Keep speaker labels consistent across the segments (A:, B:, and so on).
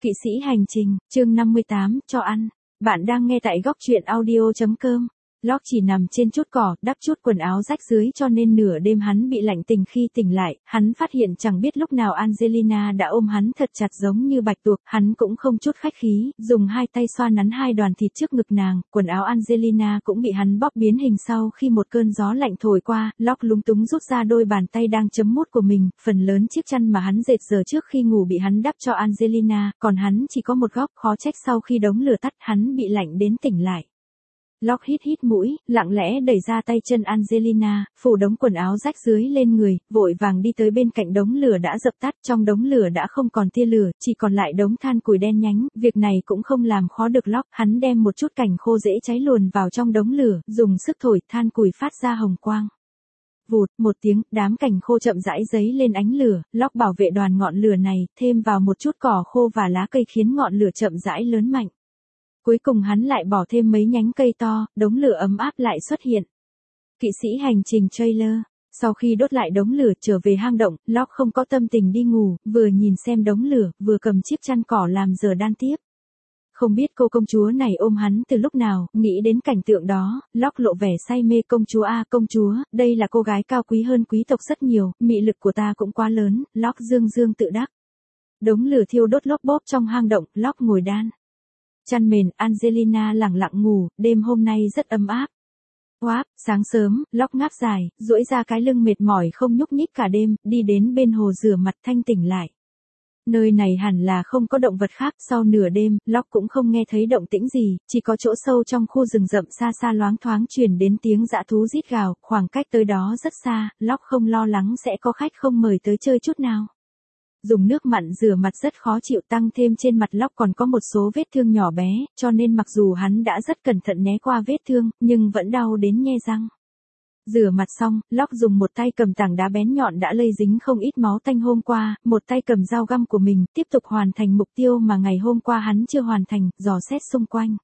A: Kỵ sĩ hành trình, chương 58, cho ăn. Bạn đang nghe tại góc truyện audio.com. Locke chỉ nằm trên chút cỏ, đắp chút quần áo rách dưới cho nên nửa đêm hắn bị lạnh tình khi tỉnh lại, hắn phát hiện chẳng biết lúc nào Angelina đã ôm hắn thật chặt giống như bạch tuộc, hắn cũng không chút khách khí, dùng hai tay xoa nắn hai đoàn thịt trước ngực nàng, quần áo Angelina cũng bị hắn bóp biến hình sau khi một cơn gió lạnh thổi qua, Locke lúng túng rút ra đôi bàn tay đang chấm mút của mình, phần lớn chiếc chăn mà hắn dệt giờ trước khi ngủ bị hắn đắp cho Angelina, còn hắn chỉ có một góc, khó trách sau khi đống lửa tắt hắn bị lạnh đến tỉnh lại. Locke hít mũi, lặng lẽ đẩy ra tay chân Angelina, phủ đống quần áo rách dưới lên người, vội vàng đi tới bên cạnh đống lửa đã dập tắt, trong đống lửa đã không còn tia lửa, chỉ còn lại đống than củi đen nhánh, việc này cũng không làm khó được Locke, hắn đem một chút cành khô dễ cháy luồn vào trong đống lửa, dùng sức thổi, than củi phát ra hồng quang. Vụt, một tiếng, đám cành khô chậm rãi dấy lên ánh lửa, Locke bảo vệ đoàn ngọn lửa này, thêm vào một chút cỏ khô và lá cây khiến ngọn lửa chậm rãi lớn mạnh. Cuối cùng hắn lại bỏ thêm mấy nhánh cây to, đống lửa ấm áp lại xuất hiện. Kỵ sĩ hành trình trailer. Sau khi đốt lại đống lửa trở về hang động, Locke không có tâm tình đi ngủ, vừa nhìn xem đống lửa, vừa cầm chiếc chăn cỏ làm giờ đan tiếp. Không biết cô công chúa này ôm hắn từ lúc nào, nghĩ đến cảnh tượng đó, Locke lộ vẻ say mê. Công chúa à, công chúa, đây là cô gái cao quý hơn quý tộc rất nhiều, mị lực của ta cũng quá lớn, Locke dương tự đắc. Đống lửa thiêu đốt lốp bốp trong hang động, Locke ngồi đan. Chăn mền, Angelina lẳng lặng ngủ, đêm hôm nay rất ấm áp. Oáp, sáng sớm, Locke ngáp dài, duỗi ra cái lưng mệt mỏi không nhúc nhích cả đêm, đi đến bên hồ rửa mặt thanh tỉnh lại. Nơi này hẳn là không có động vật khác, sau nửa đêm, Locke cũng không nghe thấy động tĩnh gì, chỉ có chỗ sâu trong khu rừng rậm xa xa loáng thoáng truyền đến tiếng dã thú rít gào, khoảng cách tới đó rất xa, Locke không lo lắng sẽ có khách không mời tới chơi chút nào. Dùng nước mặn rửa mặt rất khó chịu, tăng thêm trên mặt Locke còn có một số vết thương nhỏ bé, cho nên mặc dù hắn đã rất cẩn thận né qua vết thương, nhưng vẫn đau đến nhe răng. Rửa mặt xong, Locke dùng một tay cầm tảng đá bén nhọn đã lây dính không ít máu tanh hôm qua, một tay cầm dao găm của mình, tiếp tục hoàn thành mục tiêu mà ngày hôm qua hắn chưa hoàn thành, dò xét xung quanh.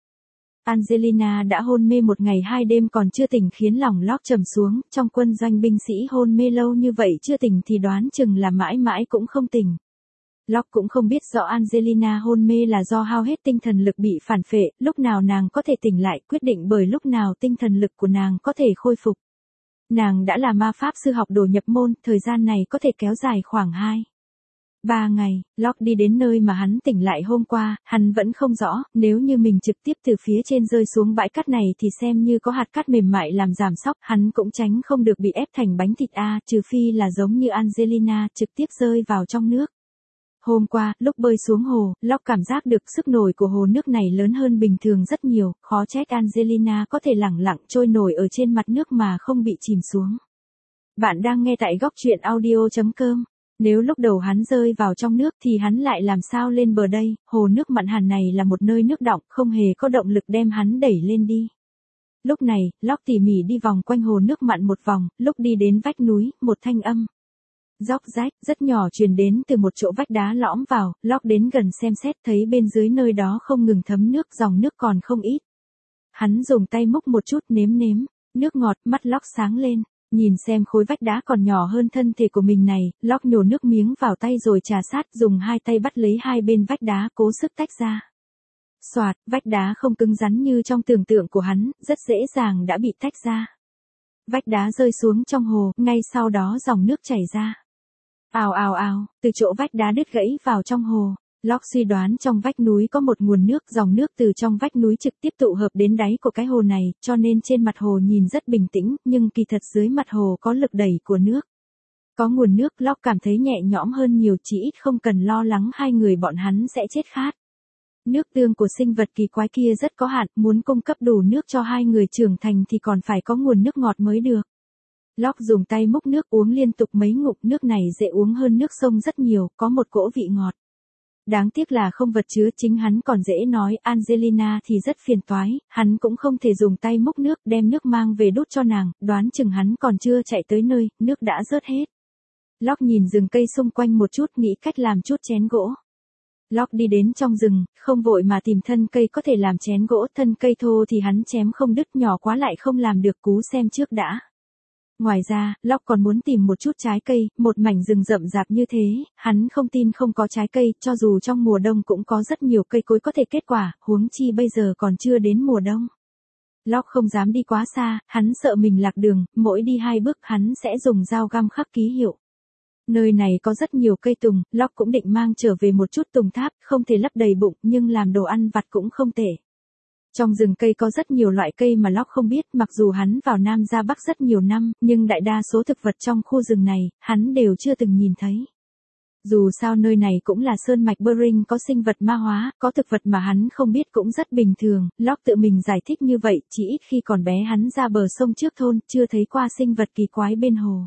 A: Angelina đã hôn mê một ngày hai đêm còn chưa tỉnh khiến lòng Locke trầm xuống, trong quân doanh binh sĩ hôn mê lâu như vậy chưa tỉnh thì đoán chừng là mãi mãi cũng không tỉnh. Locke cũng không biết rõ Angelina hôn mê là do hao hết tinh thần lực bị phản phệ, lúc nào nàng có thể tỉnh lại quyết định bởi lúc nào tinh thần lực của nàng có thể khôi phục. Nàng đã là ma pháp sư học đồ nhập môn, thời gian này có thể kéo dài khoảng 3 ngày, Locke đi đến nơi mà hắn tỉnh lại hôm qua, hắn vẫn không rõ, nếu như mình trực tiếp từ phía trên rơi xuống bãi cát này thì xem như có hạt cát mềm mại làm giảm sóc, hắn cũng tránh không được bị ép thành bánh thịt trừ phi là giống như Angelina trực tiếp rơi vào trong nước. Hôm qua, lúc bơi xuống hồ, Locke cảm giác được sức nổi của hồ nước này lớn hơn bình thường rất nhiều, khó trách Angelina có thể lẳng lặng trôi nổi ở trên mặt nước mà không bị chìm xuống. Bạn đang nghe tại góc truyện audio.com. Nếu lúc đầu hắn rơi vào trong nước thì hắn lại làm sao lên bờ đây, hồ nước mặn hàn này là một nơi nước đọng, không hề có động lực đem hắn đẩy lên đi. Lúc này, Locke tỉ mỉ đi vòng quanh hồ nước mặn một vòng, lúc đi đến vách núi, một thanh âm róc rách, rất nhỏ truyền đến từ một chỗ vách đá lõm vào, Locke đến gần xem xét thấy bên dưới nơi đó không ngừng thấm nước, dòng nước còn không ít. Hắn dùng tay múc một chút nếm, nước ngọt, mắt Locke sáng lên. Nhìn xem khối vách đá còn nhỏ hơn thân thể của mình này, Locke nhổ nước miếng vào tay rồi trà sát, dùng hai tay bắt lấy hai bên vách đá cố sức tách ra. Xoạt, vách đá không cứng rắn như trong tưởng tượng của hắn, rất dễ dàng đã bị tách ra. Vách đá rơi xuống trong hồ, ngay sau đó dòng nước chảy ra. Ào, từ chỗ vách đá đứt gãy vào trong hồ. Locke suy đoán trong vách núi có một nguồn nước, dòng nước từ trong vách núi trực tiếp tụ hợp đến đáy của cái hồ này, cho nên trên mặt hồ nhìn rất bình tĩnh, nhưng kỳ thật dưới mặt hồ có lực đẩy của nước. Có nguồn nước, Locke cảm thấy nhẹ nhõm hơn nhiều, chỉ ít không cần lo lắng hai người bọn hắn sẽ chết khát. Nước tương của sinh vật kỳ quái kia rất có hạn, muốn cung cấp đủ nước cho hai người trưởng thành thì còn phải có nguồn nước ngọt mới được. Locke dùng tay múc nước uống liên tục mấy ngụm, nước này dễ uống hơn nước sông rất nhiều, có một cỗ vị ngọt. Đáng tiếc là không vật chứa, chính hắn còn dễ nói, Angelina thì rất phiền toái, hắn cũng không thể dùng tay múc nước đem nước mang về đút cho nàng, đoán chừng hắn còn chưa chạy tới nơi, nước đã rớt hết. Locke nhìn rừng cây xung quanh một chút, nghĩ cách làm chút chén gỗ. Locke đi đến trong rừng, không vội mà tìm thân cây có thể làm chén gỗ, thân cây thô thì hắn chém không đứt, nhỏ quá lại không làm được, cú xem trước đã. Ngoài ra, Locke còn muốn tìm một chút trái cây, một mảnh rừng rậm rạp như thế, hắn không tin không có trái cây, cho dù trong mùa đông cũng có rất nhiều cây cối có thể kết quả, huống chi bây giờ còn chưa đến mùa đông. Locke không dám đi quá xa, hắn sợ mình lạc đường, mỗi đi 2 bước hắn sẽ dùng dao găm khắc ký hiệu. Nơi này có rất nhiều cây tùng, Locke cũng định mang trở về một chút tùng tháp, không thể lấp đầy bụng, nhưng làm đồ ăn vặt cũng không tệ. Trong rừng cây có rất nhiều loại cây mà Locke không biết, mặc dù hắn vào Nam ra Bắc rất nhiều năm, nhưng đại đa số thực vật trong khu rừng này, hắn đều chưa từng nhìn thấy. Dù sao nơi này cũng là sơn mạch Bering, có sinh vật ma hóa, có thực vật mà hắn không biết cũng rất bình thường, Locke tự mình giải thích như vậy, chỉ ít khi còn bé hắn ra bờ sông trước thôn, chưa thấy qua sinh vật kỳ quái bên hồ.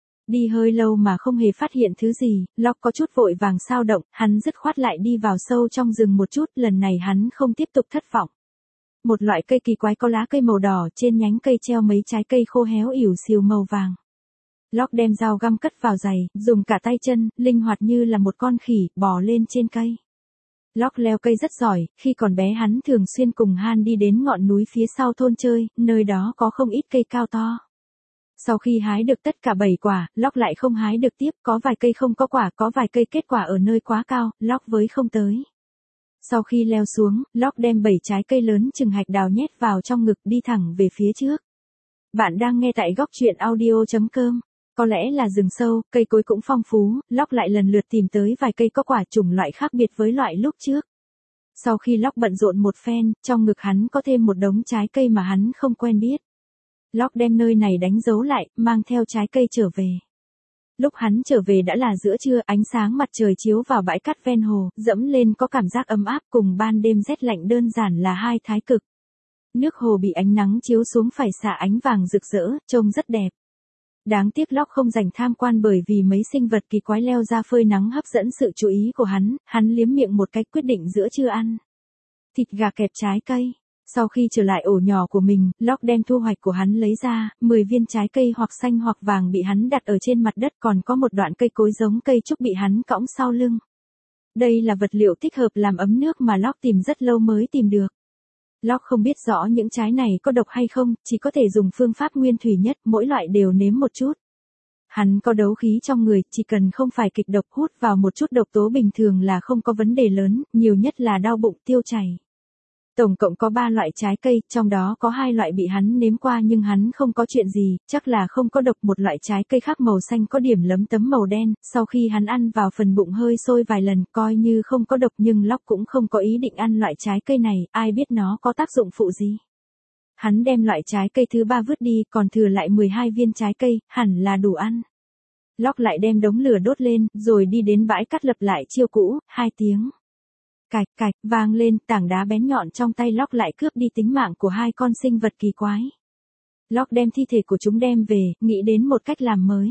A: Đi hơi lâu mà không hề phát hiện thứ gì, Locke có chút vội vàng xao động, hắn dứt khoát lại đi vào sâu trong rừng một chút, lần này hắn không tiếp tục thất vọng. Một loại cây kỳ quái có lá cây màu đỏ, trên nhánh cây treo mấy trái cây khô héo ỉu xìu màu vàng. Locke đem dao găm cất vào giày, dùng cả tay chân, linh hoạt như là một con khỉ, bò lên trên cây. Locke leo cây rất giỏi, khi còn bé hắn thường xuyên cùng Han đi đến ngọn núi phía sau thôn chơi, nơi đó có không ít cây cao to. Sau khi hái được tất cả 7 quả, Locke lại không hái được tiếp, có vài cây không có quả, có vài cây kết quả ở nơi quá cao, Locke với không tới. Sau khi leo xuống, Locke đem 7 trái cây lớn chừng hạch đào nhét vào trong ngực đi thẳng về phía trước. Bạn đang nghe tại góc truyện audio.com. Có lẽ là rừng sâu, cây cối cũng phong phú, Locke lại lần lượt tìm tới vài cây có quả chủng loại khác biệt với loại lúc trước. Sau khi Locke bận rộn một phen, trong ngực hắn có thêm một đống trái cây mà hắn không quen biết. Locke đem nơi này đánh dấu lại, mang theo trái cây trở về. Lúc hắn trở về đã là giữa trưa, ánh sáng mặt trời chiếu vào bãi cát ven hồ, dẫm lên có cảm giác ấm áp, cùng ban đêm rét lạnh đơn giản là hai thái cực. Nước hồ bị ánh nắng chiếu xuống phải xạ ánh vàng rực rỡ, trông rất đẹp. Đáng tiếc Locke không dành tham quan bởi vì mấy sinh vật kỳ quái leo ra phơi nắng hấp dẫn sự chú ý của hắn liếm miệng một cách quyết định giữa trưa ăn. Thịt gà kẹp trái cây. Sau khi trở lại ổ nhỏ của mình, Locke đem thu hoạch của hắn lấy ra, 10 viên trái cây hoặc xanh hoặc vàng bị hắn đặt ở trên mặt đất, còn có một đoạn cây cối giống cây trúc bị hắn cõng sau lưng. Đây là vật liệu thích hợp làm ấm nước mà Locke tìm rất lâu mới tìm được. Locke không biết rõ những trái này có độc hay không, chỉ có thể dùng phương pháp nguyên thủy nhất, mỗi loại đều nếm một chút. Hắn có đấu khí trong người, chỉ cần không phải kịch độc, hút vào một chút độc tố bình thường là không có vấn đề lớn, nhiều nhất là đau bụng, tiêu chảy. Tổng cộng có 3 loại trái cây, trong đó có 2 loại bị hắn nếm qua nhưng hắn không có chuyện gì, chắc là không có độc. Một loại trái cây khác màu xanh có điểm lấm tấm màu đen, sau khi hắn ăn vào phần bụng hơi sôi vài lần, coi như không có độc nhưng Locke cũng không có ý định ăn loại trái cây này, ai biết nó có tác dụng phụ gì. Hắn đem loại trái cây thứ 3 vứt đi, còn thừa lại 12 viên trái cây, hẳn là đủ ăn. Locke lại đem đống lửa đốt lên, rồi đi đến bãi cát lập lại chiêu cũ, 2 tiếng. Cạch cạch, vang lên, tảng đá bén nhọn trong tay Locke lại cướp đi tính mạng của 2 con sinh vật kỳ quái. Locke đem thi thể của chúng đem về, nghĩ đến một cách làm mới.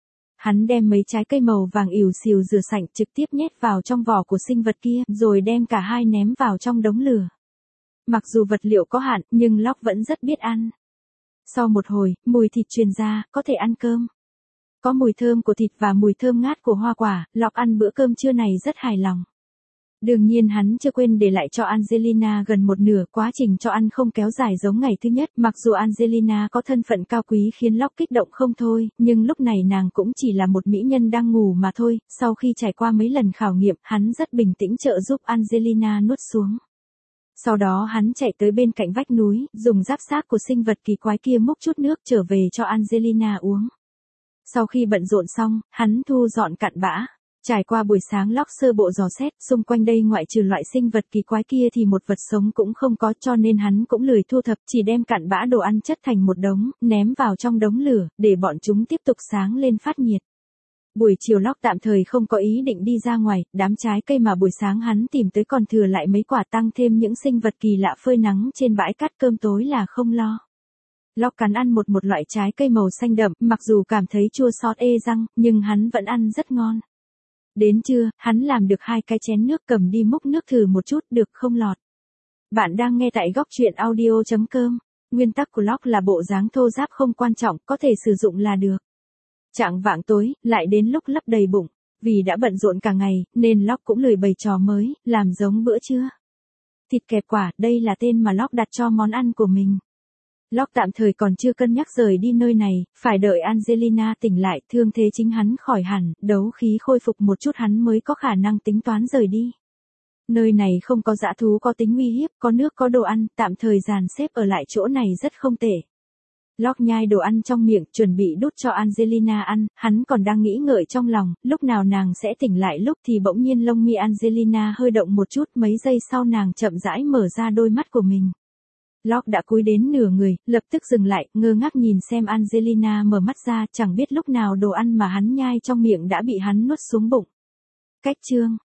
A: Hắn đem mấy trái cây màu vàng ỉu xìu rửa sạch trực tiếp nhét vào trong vỏ của sinh vật kia, rồi đem cả hai ném vào trong đống lửa. Mặc dù vật liệu có hạn, nhưng Locke vẫn rất biết ăn. Sau một hồi, mùi thịt truyền ra, có thể ăn cơm. Có mùi thơm của thịt và mùi thơm ngát của hoa quả, Locke ăn bữa cơm trưa này rất hài lòng. Đương nhiên hắn chưa quên để lại cho Angelina gần một nửa, quá trình cho ăn không kéo dài giống ngày thứ nhất, mặc dù Angelina có thân phận cao quý khiến Locke kích động không thôi, nhưng lúc này nàng cũng chỉ là một mỹ nhân đang ngủ mà thôi. Sau khi trải qua mấy lần khảo nghiệm, hắn rất bình tĩnh trợ giúp Angelina nuốt xuống. Sau đó hắn chạy tới bên cạnh vách núi, dùng giáp xác của sinh vật kỳ quái kia múc chút nước trở về cho Angelina uống. Sau khi bận rộn xong, hắn thu dọn cặn bã. Trải qua buổi sáng Locke sơ bộ dò xét, xung quanh đây ngoại trừ loại sinh vật kỳ quái kia thì một vật sống cũng không có, cho nên hắn cũng lười thu thập, chỉ đem cặn bã đồ ăn chất thành một đống, ném vào trong đống lửa, để bọn chúng tiếp tục sáng lên phát nhiệt. Buổi chiều Locke tạm thời không có ý định đi ra ngoài, đám trái cây mà buổi sáng hắn tìm tới còn thừa lại mấy quả, tăng thêm những sinh vật kỳ lạ phơi nắng trên bãi cát, cơm tối là không lo. Locke cắn ăn một loại trái cây màu xanh đậm, mặc dù cảm thấy chua xót ê răng, nhưng hắn vẫn ăn rất ngon. Đến trưa, hắn làm được 2 cái chén nước, cầm đi múc nước thử một chút, được không lọt. Bạn đang nghe tại góc truyện audio.com. Nguyên tắc của Locke là bộ dáng thô ráp không quan trọng, có thể sử dụng là được. Chạng vạng tối, lại đến lúc lấp đầy bụng. Vì đã bận rộn cả ngày, nên Locke cũng lười bày trò mới, làm giống bữa trưa. Thịt kẹp quả, đây là tên mà Locke đặt cho món ăn của mình. Locke tạm thời còn chưa cân nhắc rời đi nơi này, phải đợi Angelina tỉnh lại, thương thế chính hắn khỏi hẳn, đấu khí khôi phục một chút hắn mới có khả năng tính toán rời đi. Nơi này không có dã thú có tính uy hiếp, có nước có đồ ăn, tạm thời dàn xếp ở lại chỗ này rất không tệ. Locke nhai đồ ăn trong miệng, chuẩn bị đút cho Angelina ăn, hắn còn đang nghĩ ngợi trong lòng, lúc nào nàng sẽ tỉnh lại lúc thì bỗng nhiên lông mi Angelina hơi động một chút, mấy giây sau nàng chậm rãi mở ra đôi mắt của mình. Locke đã cúi đến nửa người, lập tức dừng lại, ngơ ngác nhìn xem Angelina mở mắt ra, chẳng biết lúc nào đồ ăn mà hắn nhai trong miệng đã bị hắn nuốt xuống bụng. Cách chương